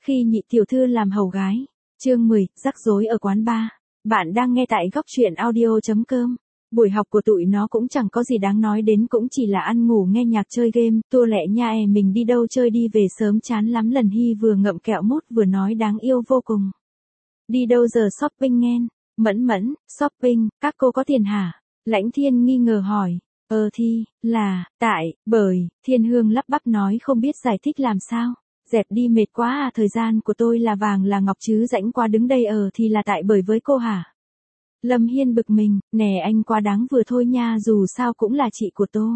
Khi nhị tiểu thư làm hầu gái. Chương 10, rắc rối ở quán bar. Bạn đang nghe tại góc truyện audio.com. Buổi học của tụi nó cũng chẳng có gì đáng nói đến, cũng chỉ là ăn ngủ nghe nhạc chơi game, tua lẹ nha mình đi đâu chơi đi về sớm chán lắm. Lần Hy vừa ngậm kẹo mút vừa nói đáng yêu vô cùng. Đi đâu giờ shopping nghen? Mẫn mẫn, shopping, các cô có tiền hả? Lãnh Thiên nghi ngờ hỏi. Thì, bởi, Thiên Hương lắp bắp nói không biết giải thích làm sao. Dẹp đi mệt quá à, thời gian của tôi là vàng là ngọc chứ rãnh quá đứng đây thì là tại bởi với cô hả? Lâm Hiên bực mình, nè anh quá đáng vừa thôi nha, dù sao cũng là chị của tôi.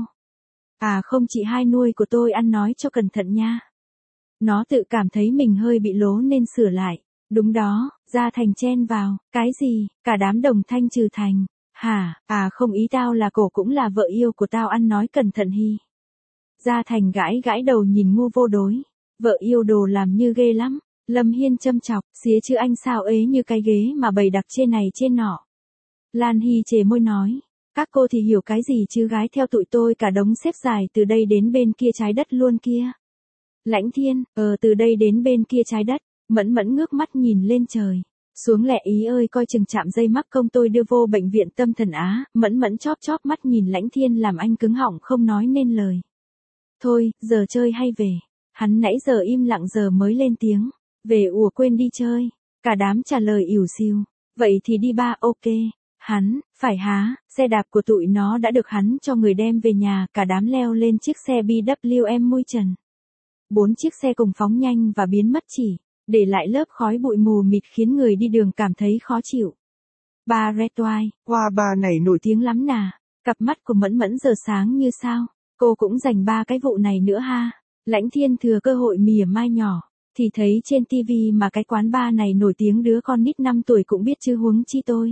À không, chị hai nuôi của tôi, ăn nói cho cẩn thận nha. Nó tự cảm thấy mình hơi bị lố nên sửa lại. Đúng đó, Gia Thành chen vào, cái gì, cả đám đồng thanh trừ Thành. Hả, à không, ý tao là cổ cũng là vợ yêu của tao, ăn nói cẩn thận Hy. Gia Thành gãi đầu nhìn ngu vô đối. Vợ yêu đồ làm như ghê lắm. Lâm Hiên châm chọc, xía chứ anh sao ế như cái ghế mà bày đặt trên này trên nọ. Lan Hy chề môi nói, các cô thì hiểu cái gì chứ, gái theo tụi tôi cả đống xếp dài từ đây đến bên kia trái đất luôn kia. Lãnh Thiên, từ đây đến bên kia trái đất. Mẫn mẫn ngước mắt nhìn lên trời. Xuống lẹ ý ơi, coi chừng chạm dây mắc công tôi đưa vô bệnh viện tâm thần á. Mẫn mẫn chóp mắt nhìn Lãnh Thiên làm anh cứng họng không nói nên lời. Thôi, giờ chơi hay về? Hắn nãy giờ im lặng giờ mới lên tiếng. Về ủa quên đi chơi. Cả đám trả lời ỉu xìu. Vậy thì đi ba, ok. Hắn, phải há, xe đạp của tụi nó đã được hắn cho người đem về nhà, cả đám leo lên chiếc xe BMW mui trần. 4 chiếc xe cùng phóng nhanh và biến mất chỉ, để lại lớp khói bụi mù mịt khiến người đi đường cảm thấy khó chịu. Ba Red Wine, Hoa ba này nổi tiếng lắm nà. Cặp mắt của Mẫn mẫn giờ sáng như sao. Cô cũng dành 3 cái vụ này nữa ha. Lãnh Thiên thừa cơ hội mỉa mai nhỏ, thì thấy trên tivi mà cái quán bar này nổi tiếng đứa con nít 5 tuổi cũng biết chứ huống chi tôi.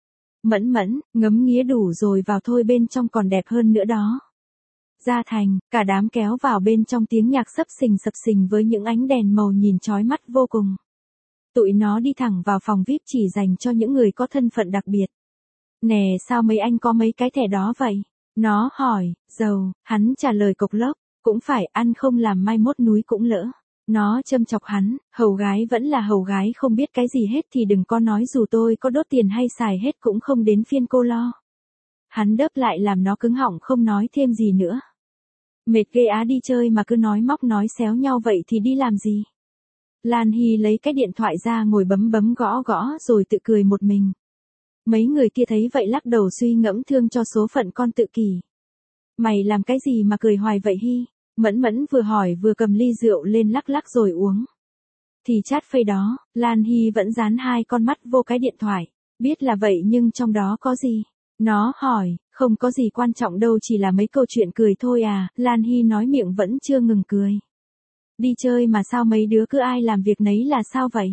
Mẫn mẫn, ngấm nghía đủ rồi, vào thôi, bên trong còn đẹp hơn nữa đó. Gia Thành, cả đám kéo vào bên trong, tiếng nhạc sập sình với những ánh đèn màu nhìn chói mắt vô cùng. Tụi nó đi thẳng vào phòng VIP chỉ dành cho những người có thân phận đặc biệt. Nè sao mấy anh có mấy cái thẻ đó vậy? Nó hỏi, giàu, hắn trả lời cộc lốc, cũng phải ăn không làm mai mốt núi cũng lỡ. Nó châm chọc hắn, hầu gái vẫn là hầu gái, không biết cái gì hết thì đừng có nói, dù tôi có đốt tiền hay xài hết cũng không đến phiên cô lo. Hắn đớp lại làm nó cứng họng không nói thêm gì nữa. Mệt ghê á, đi chơi mà cứ nói móc nói xéo nhau vậy thì đi làm gì? Lan Hy lấy cái điện thoại ra ngồi bấm gõ rồi tự cười một mình. Mấy người kia thấy vậy lắc đầu suy ngẫm thương cho số phận con tự kỷ. Mày làm cái gì mà cười hoài vậy Hy? Mẫn mẫn vừa hỏi vừa cầm ly rượu lên lắc rồi uống. Thì chat phây đó, Lan Hy vẫn dán 2 con mắt vô cái điện thoại. Biết là vậy nhưng trong đó có gì? Nó hỏi, không có gì quan trọng đâu, chỉ là mấy câu chuyện cười thôi à. Lan Hy nói miệng vẫn chưa ngừng cười. Đi chơi mà sao mấy đứa cứ ai làm việc nấy là sao vậy?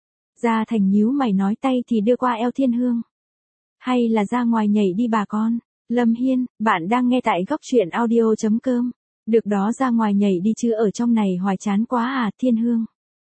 Gia Thành nhíu mày nói, tay thì đưa qua eo Thiên Hương. Hay là ra ngoài nhảy đi bà con? Lâm Hiên, bạn đang nghe tại góc truyện audio.com. Được đó, ra ngoài nhảy đi chứ ở trong này hoài chán quá à. Thiên Hương.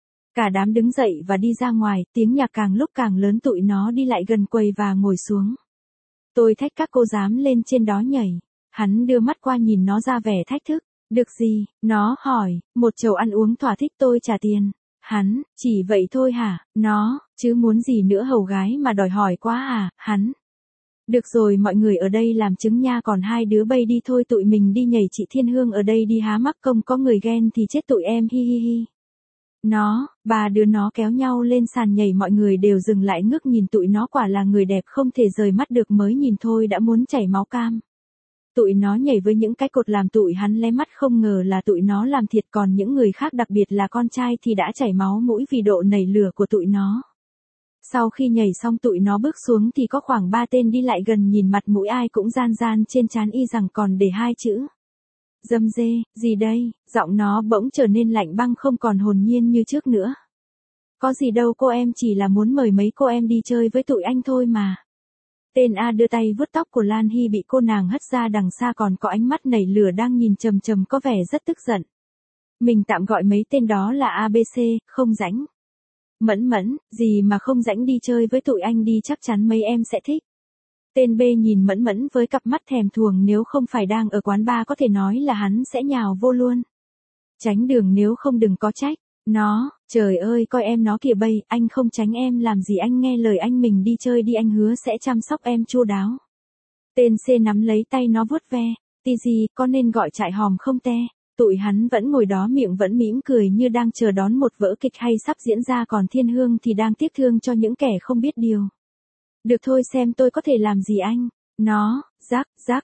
Cả đám đứng dậy và đi ra ngoài, tiếng nhạc càng lúc càng lớn, tụi nó đi lại gần quầy và ngồi xuống. Tôi thách các cô dám lên trên đó nhảy. Hắn đưa mắt qua nhìn nó ra vẻ thách thức. Được gì? Nó hỏi, một chầu ăn uống thỏa thích tôi trả tiền. Hắn, chỉ vậy thôi hả? Nó, chứ muốn gì nữa, hầu gái mà đòi hỏi quá à? Hắn. Được rồi, mọi người ở đây làm chứng nha, còn 2 đứa bay đi thôi, tụi mình đi nhảy, chị Thiên Hương ở đây đi há mắc công có người ghen thì chết tụi em, hi hi hi. Nó, 3 đứa nó kéo nhau lên sàn nhảy, mọi người đều dừng lại ngước nhìn tụi nó, quả là người đẹp không thể rời mắt được, mới nhìn thôi đã muốn chảy máu cam. Tụi nó nhảy với những cái cột làm tụi hắn lé mắt, không ngờ là tụi nó làm thiệt, còn những người khác đặc biệt là con trai thì đã chảy máu mũi vì độ nảy lửa của tụi nó. Sau khi nhảy xong tụi nó bước xuống thì có khoảng 3 tên đi lại gần, nhìn mặt mũi ai cũng gian trên trán y rằng còn để 2 chữ. Dâm dê, gì đây? Giọng nó bỗng trở nên lạnh băng, không còn hồn nhiên như trước nữa. Có gì đâu cô em, chỉ là muốn mời mấy cô em đi chơi với tụi anh thôi mà. Tên A đưa tay vuốt tóc của Lan Hy bị cô nàng hất ra đằng xa, còn có ánh mắt nảy lửa đang nhìn chằm có vẻ rất tức giận. Mình tạm gọi mấy tên đó là ABC, không rảnh. Mẫn mẫn, gì mà không rảnh, đi chơi với tụi anh đi, chắc chắn mấy em sẽ thích. Tên B nhìn Mẫn mẫn với cặp mắt thèm thuồng, nếu không phải đang ở quán bar có thể nói là hắn sẽ nhào vô luôn. Tránh đường, nếu không đừng có trách. Nó, trời ơi coi em nó kìa bây, anh không tránh em làm gì, anh nghe lời anh, mình đi chơi đi, anh hứa sẽ chăm sóc em chu đáo. Tên C nắm lấy tay nó vuốt ve, tí gì, con nên gọi trại hòm không te. Tụi hắn vẫn ngồi đó miệng vẫn mỉm cười như đang chờ đón một vở kịch hay sắp diễn ra, còn Thiên Hương thì đang tiếc thương cho những kẻ không biết điều. Được thôi, xem tôi có thể làm gì anh. Nó, rác,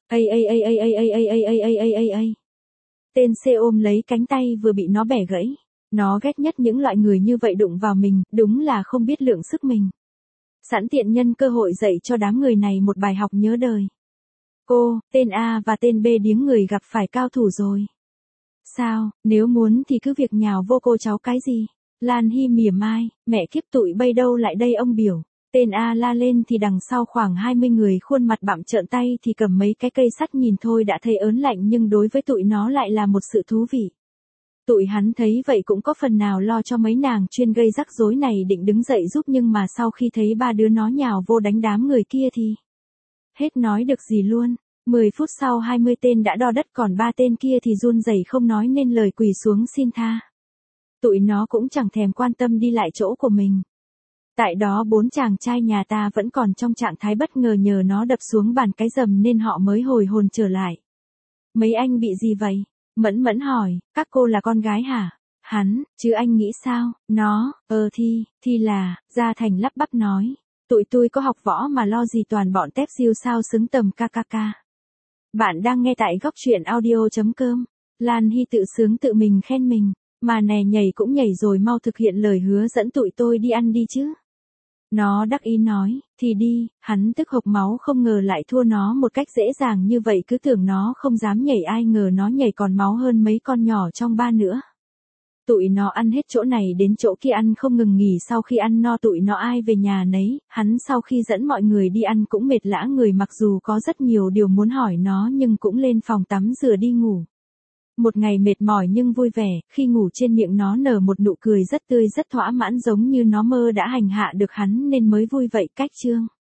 Tên C ôm lấy cánh tay vừa bị nó bẻ gãy. Nó ghét nhất những loại người như vậy đụng vào mình, đúng là không biết lượng sức mình. Sẵn tiện nhân cơ hội dạy cho đám người này một bài học nhớ đời. Cô, tên A và tên B điếng người gặp phải cao thủ rồi. Sao, nếu muốn thì cứ việc nhào vô cô cháu cái gì. Lan Hy mỉa mai, mẹ kiếp tụi bây đâu lại đây ông biểu. Tên A la lên thì đằng sau khoảng 20 người khuôn mặt bặm trợn tay thì cầm mấy cái cây sắt, nhìn thôi đã thấy ớn lạnh, nhưng đối với tụi nó lại là một sự thú vị. Tụi hắn thấy vậy cũng có phần nào lo cho mấy nàng chuyên gây rắc rối này, định đứng dậy giúp, nhưng mà sau khi thấy ba đứa nó nhào vô đánh đám người kia thì hết nói được gì luôn. 10 phút sau 20 tên đã đo đất, còn 3 tên kia thì run rẩy không nói nên lời, quỳ xuống xin tha. Tụi nó cũng chẳng thèm quan tâm đi lại chỗ của mình. Tại đó 4 chàng trai nhà ta vẫn còn trong trạng thái bất ngờ, nhờ nó đập xuống bàn cái rầm nên họ mới hồi hồn trở lại. Mấy anh bị gì vậy? Mẫn Mẫn hỏi, các cô là con gái hả? Hắn, chứ anh nghĩ sao? Nó, Thi là, Gia Thành lắp bắp nói. Tụi tôi có học võ mà lo gì, toàn bọn tép siêu sao xứng tầm kkk. Bạn đang nghe tại góc truyện audio.com. Lan Hy tự sướng tự mình khen mình. Mà nè, nhảy cũng nhảy rồi, mau thực hiện lời hứa dẫn tụi tôi đi ăn đi chứ. Nó đắc ý nói, thì đi. Hắn tức hộc máu, không ngờ lại thua nó một cách dễ dàng như vậy, cứ tưởng nó không dám nhảy, ai ngờ nó nhảy còn máu hơn mấy con nhỏ trong ba nữa. Tụi nó ăn hết chỗ này đến chỗ kia, ăn không ngừng nghỉ. Sau khi ăn no tụi nó ai về nhà nấy. Hắn sau khi dẫn mọi người đi ăn cũng mệt lã người, mặc dù có rất nhiều điều muốn hỏi nó nhưng cũng lên phòng tắm rửa đi ngủ. Một ngày mệt mỏi nhưng vui vẻ, khi ngủ trên miệng nó nở một nụ cười rất tươi, rất thỏa mãn, giống như nó mơ đã hành hạ được hắn nên mới vui vậy. Cách chương